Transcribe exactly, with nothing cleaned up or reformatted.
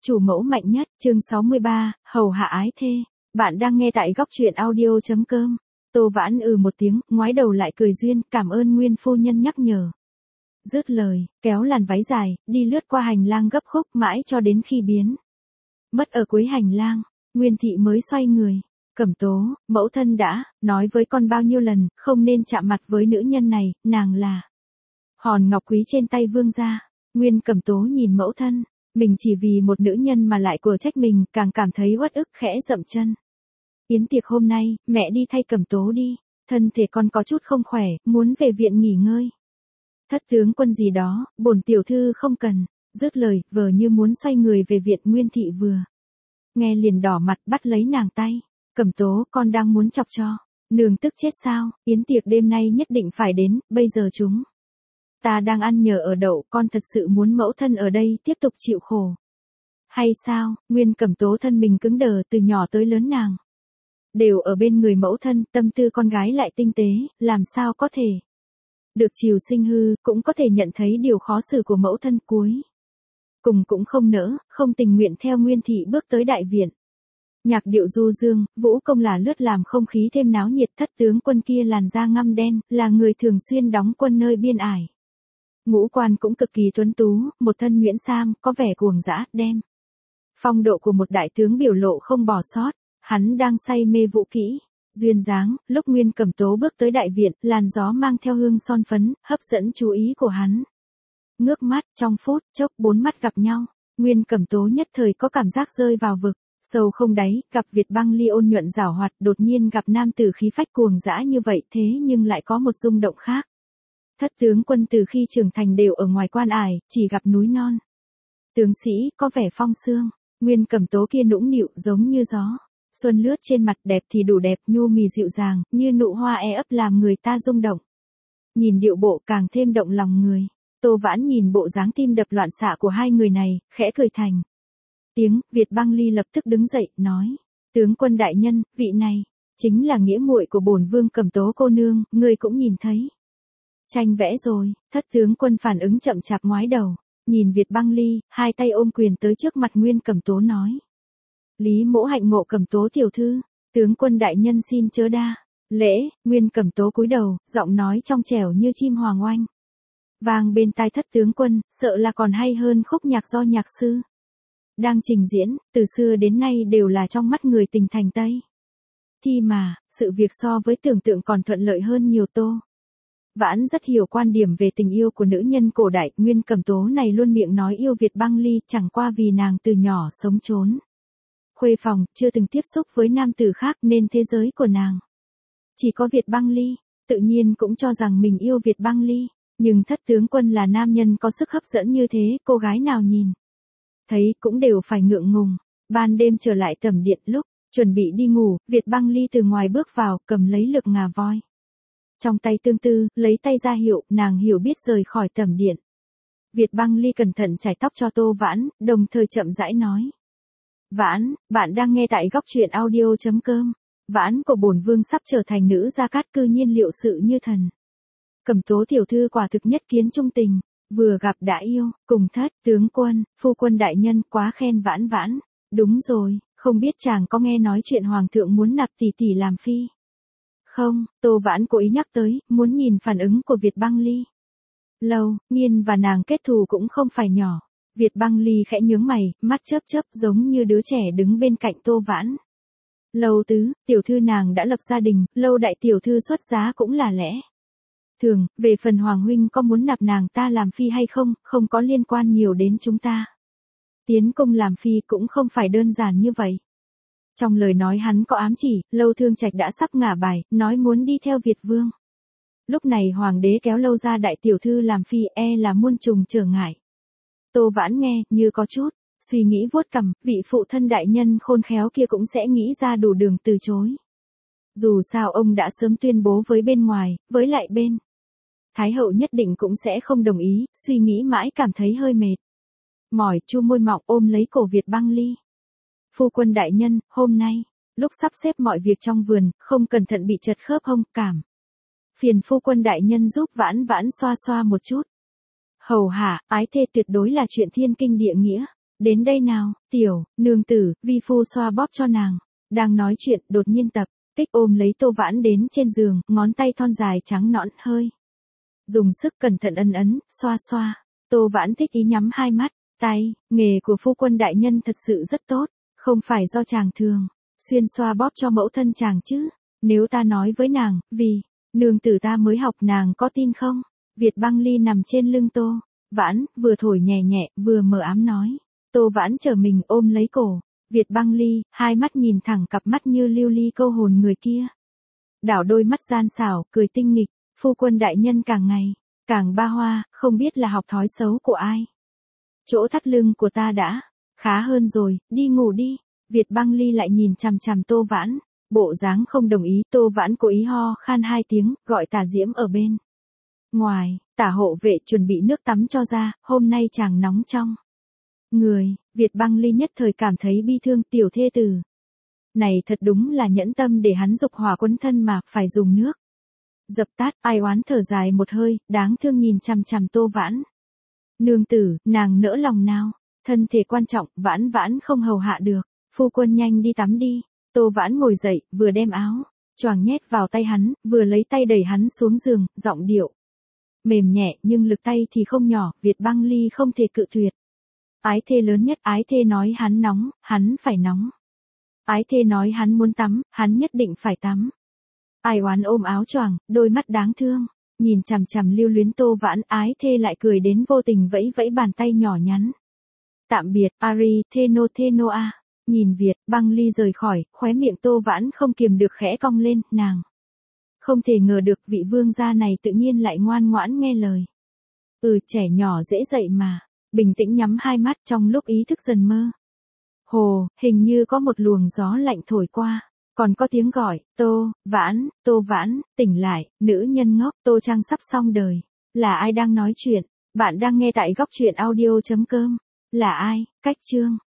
chủ mẫu mạnh nhất, chương sáu mươi ba, hầu hạ ái thê. Bạn đang nghe tại góc truyện audio chấm com. Tô Vãn ừ một tiếng, ngoái đầu lại cười duyên, cảm ơn Nguyên phu nhân nhắc nhở. Dứt lời, kéo làn váy dài, đi lướt qua hành lang gấp khúc mãi cho đến khi biến mất ở cuối hành lang, Nguyên thị mới xoay người. Cẩm Tố, mẫu thân đã nói với con bao nhiêu lần, không nên chạm mặt với nữ nhân này, nàng là hòn ngọc quý trên tay vương gia. Nguyên Cẩm Tố nhìn mẫu thân, mình chỉ vì một nữ nhân mà lại của trách mình, càng cảm thấy uất ức khẽ dậm chân. Yến tiệc hôm nay, mẹ đi thay Cẩm Tố đi, thân thể con có chút không khỏe, muốn về viện nghỉ ngơi. Thất tướng quân gì đó, bổn tiểu thư không cần. Dứt lời, vờ như muốn xoay người về viện. Nguyên thị vừa nghe liền đỏ mặt bắt lấy nàng tay. Cẩm Tố, con đang muốn chọc cho nương tức chết sao? Yến tiệc đêm nay nhất định phải đến, bây giờ chúng ta đang ăn nhờ ở đậu, con thật sự muốn mẫu thân ở đây tiếp tục chịu khổ hay sao? Nguyên Cẩm Tố thân mình cứng đờ, từ nhỏ tới lớn nàng đều ở bên người mẫu thân, tâm tư con gái lại tinh tế, làm sao có thể được chiều sinh hư, cũng có thể nhận thấy điều khó xử của mẫu thân. Cuối cùng cũng không nỡ, không tình nguyện theo Nguyên thị bước tới đại viện. Nhạc điệu du dương, vũ công là lướt làm không khí thêm náo nhiệt. Thất tướng quân kia làn da ngăm đen, là người thường xuyên đóng quân nơi biên ải. Ngũ quan cũng cực kỳ tuấn tú, một thân nhuyễn sam, có vẻ cuồng dã, đem phong độ của một đại tướng biểu lộ không bỏ sót. Hắn đang say mê vũ kỹ duyên dáng, lúc Nguyên Cẩm Tố bước tới đại viện, làn gió mang theo hương son phấn, hấp dẫn chú ý của hắn. Ngước mắt, trong phút chốc bốn mắt gặp nhau, Nguyên Cẩm Tố nhất thời có cảm giác rơi vào vực sâu không đáy, gặp Việt Băng Ly ôn nhuận giảo hoạt, đột nhiên gặp nam tử khí phách cuồng dã như vậy, thế nhưng lại có một rung động khác. Thất tướng quân từ khi trưởng thành đều ở ngoài quan ải, chỉ gặp núi non. Tướng sĩ, có vẻ phong sương, Nguyên Cẩm Tố kia nũng nịu giống như gió xuân lướt trên mặt, đẹp thì đủ đẹp, nhu mì dịu dàng, như nụ hoa e ấp làm người ta rung động. Nhìn điệu bộ càng thêm động lòng người. Tô Vãn nhìn bộ dáng tim đập loạn xạ của hai người này, khẽ cười thành tiếng. Việt Băng Ly lập tức đứng dậy, nói: tướng quân đại nhân, vị này chính là nghĩa muội của bổn vương Cẩm Tố cô nương, ngươi cũng nhìn thấy tranh vẽ rồi. Thất tướng quân phản ứng chậm chạp, ngoái đầu nhìn Việt Băng Ly, hai tay ôm quyền tới trước mặt Nguyên Cẩm Tố nói: Lý mỗ hạnh ngộ Cẩm Tố tiểu thư, tướng quân đại nhân xin chớ đa lễ. Nguyên Cẩm Tố cúi đầu, giọng nói trong trẻo như chim hoàng oanh vang bên tai thất tướng quân, sợ là còn hay hơn khúc nhạc do nhạc sư đang trình diễn. Từ xưa đến nay đều là trong mắt người tình thành Tây thì mà, sự việc so với tưởng tượng còn thuận lợi hơn nhiều. Tô Vãn rất hiểu quan điểm về tình yêu của nữ nhân cổ đại. Nguyên Cẩm Tố này luôn miệng nói yêu Việt Băng Ly, chẳng qua vì nàng từ nhỏ sống trốn khuê phòng, chưa từng tiếp xúc với nam tử khác, nên thế giới của nàng chỉ có Việt Băng Ly, tự nhiên cũng cho rằng mình yêu Việt Băng Ly. Nhưng thất tướng quân là nam nhân có sức hấp dẫn như thế, cô gái nào nhìn thấy cũng đều phải ngượng ngùng. Ban đêm trở lại tẩm điện, lúc chuẩn bị đi ngủ, Việt Băng Ly từ ngoài bước vào, cầm lấy lược ngà voi trong tay tương tư, lấy tay ra hiệu, nàng hiểu biết rời khỏi tẩm điện. Việt Băng Ly cẩn thận chải tóc cho Tô Vãn, đồng thời chậm rãi nói: Vãn, bạn đang nghe tại góc truyện audio chấm com. Vãn của bổn vương sắp trở thành nữ gia cát, cư nhiên liệu sự như thần. Cẩm Tố tiểu thư quả thực nhất kiến trung tình, vừa gặp đã yêu. Cùng thất tướng quân, phu quân đại nhân quá khen Vãn Vãn. Đúng rồi, không biết chàng có nghe nói chuyện hoàng thượng muốn nạp tỷ tỷ làm phi không? Tô Vãn cố ý nhắc tới, muốn nhìn phản ứng của Việt Băng Ly. Lâu Nghiên và nàng kết thù cũng không phải nhỏ. Việt Băng Ly khẽ nhướng mày, mắt chớp chớp giống như đứa trẻ đứng bên cạnh Tô Vãn. Lâu tứ, tiểu thư nàng đã lập gia đình, Lâu đại tiểu thư xuất giá cũng là lẽ thường. Về phần hoàng huynh có muốn nạp nàng ta làm phi hay không, không có liên quan nhiều đến chúng ta. Tiến cung làm phi cũng không phải đơn giản như vậy. Trong lời nói hắn có ám chỉ, Lâu Thương Trạch đã sắp ngả bài, nói muốn đi theo Việt vương. Lúc này hoàng đế kéo Lâu gia đại tiểu thư làm phi, e là muôn trùng trở ngại. Tô Vãn nghe, như có chút suy nghĩ, vuốt cằm, vị phụ thân đại nhân khôn khéo kia cũng sẽ nghĩ ra đủ đường từ chối. Dù sao ông đã sớm tuyên bố với bên ngoài, với lại bên Thái hậu nhất định cũng sẽ không đồng ý. Suy nghĩ mãi cảm thấy hơi mệt mỏi, chu môi mọng ôm lấy cổ Việt Băng Ly. Phu quân đại nhân, hôm nay lúc sắp xếp mọi việc trong vườn, không cẩn thận bị chật khớp hông, cảm phiền phu quân đại nhân giúp Vãn Vãn xoa xoa một chút. Hầu hạ ái thê tuyệt đối là chuyện thiên kinh địa nghĩa. Đến đây nào, tiểu, nương tử, vi phu xoa bóp cho nàng. Đang nói chuyện, đột nhiên tập, tích ôm lấy Tô Vãn đến trên giường, ngón tay thon dài trắng nõn hơi. Dùng sức cẩn thận ân ấn, xoa xoa. Tô Vãn thích ý nhắm hai mắt, tay, nghề của phu quân đại nhân thật sự rất tốt, không phải do chàng thường, xuyên xoa bóp cho mẫu thân chàng chứ. Nếu ta nói với nàng, vì, nương tử ta mới học nàng có tin không? Việt Băng Ly nằm trên lưng Tô Vãn, vừa thổi nhẹ nhẹ, vừa mờ ám nói. Tô Vãn trở mình ôm lấy cổ. Việt Băng Ly, hai mắt nhìn thẳng cặp mắt như lưu ly câu hồn người kia. Đảo đôi mắt gian xảo, cười tinh nghịch, phu quân đại nhân càng ngày, càng ba hoa, không biết là học thói xấu của ai. Chỗ thắt lưng của ta đã khá hơn rồi, đi ngủ đi. Việt Băng Ly lại nhìn chằm chằm Tô Vãn, bộ dáng không đồng ý. Tô Vãn cố ý ho khan hai tiếng, gọi Tả Diễm ở bên ngoài. Tả hộ vệ chuẩn bị nước tắm cho ra, hôm nay chàng nóng trong người. Việt Băng Ly nhất thời cảm thấy bi thương, tiểu thê tử này thật đúng là nhẫn tâm để hắn dục hỏa quấn thân mà phải dùng nước dập tắt. Ai oán thở dài một hơi, đáng thương nhìn chằm chằm Tô Vãn. Nương tử, nàng nỡ lòng nào, thân thể quan trọng, Vãn Vãn không hầu hạ được, phu quân nhanh đi tắm đi. Tô Vãn ngồi dậy, vừa đem áo choàng nhét vào tay hắn, vừa lấy tay đẩy hắn xuống giường, giọng điệu mềm nhẹ nhưng lực tay thì không nhỏ. Việt Băng Ly không thể cự tuyệt. Ái thê lớn nhất, ái thê nói hắn nóng, hắn phải nóng. Ái thê nói hắn muốn tắm, hắn nhất định phải tắm. Ai oán ôm áo choàng, đôi mắt đáng thương, nhìn chằm chằm lưu luyến Tô Vãn. Ái thê lại cười đến vô tình vẫy vẫy bàn tay nhỏ nhắn. Tạm biệt, Ari, Theno Theno a. Nhìn Việt Băng Ly rời khỏi, khóe miệng Tô Vãn không kiềm được khẽ cong lên, nàng không thể ngờ được vị vương gia này tự nhiên lại ngoan ngoãn nghe lời. Ừ, trẻ nhỏ dễ dậy mà. Bình tĩnh nhắm hai mắt trong lúc ý thức dần mơ hồ, hình như có một luồng gió lạnh thổi qua, còn có tiếng gọi, Tô Vãn, Tô Vãn, tỉnh lại, nữ nhân ngốc, Tô Trang sắp xong đời. Là ai đang nói chuyện? Bạn đang nghe tại góc truyện audio chấm com. Là ai? Cách chương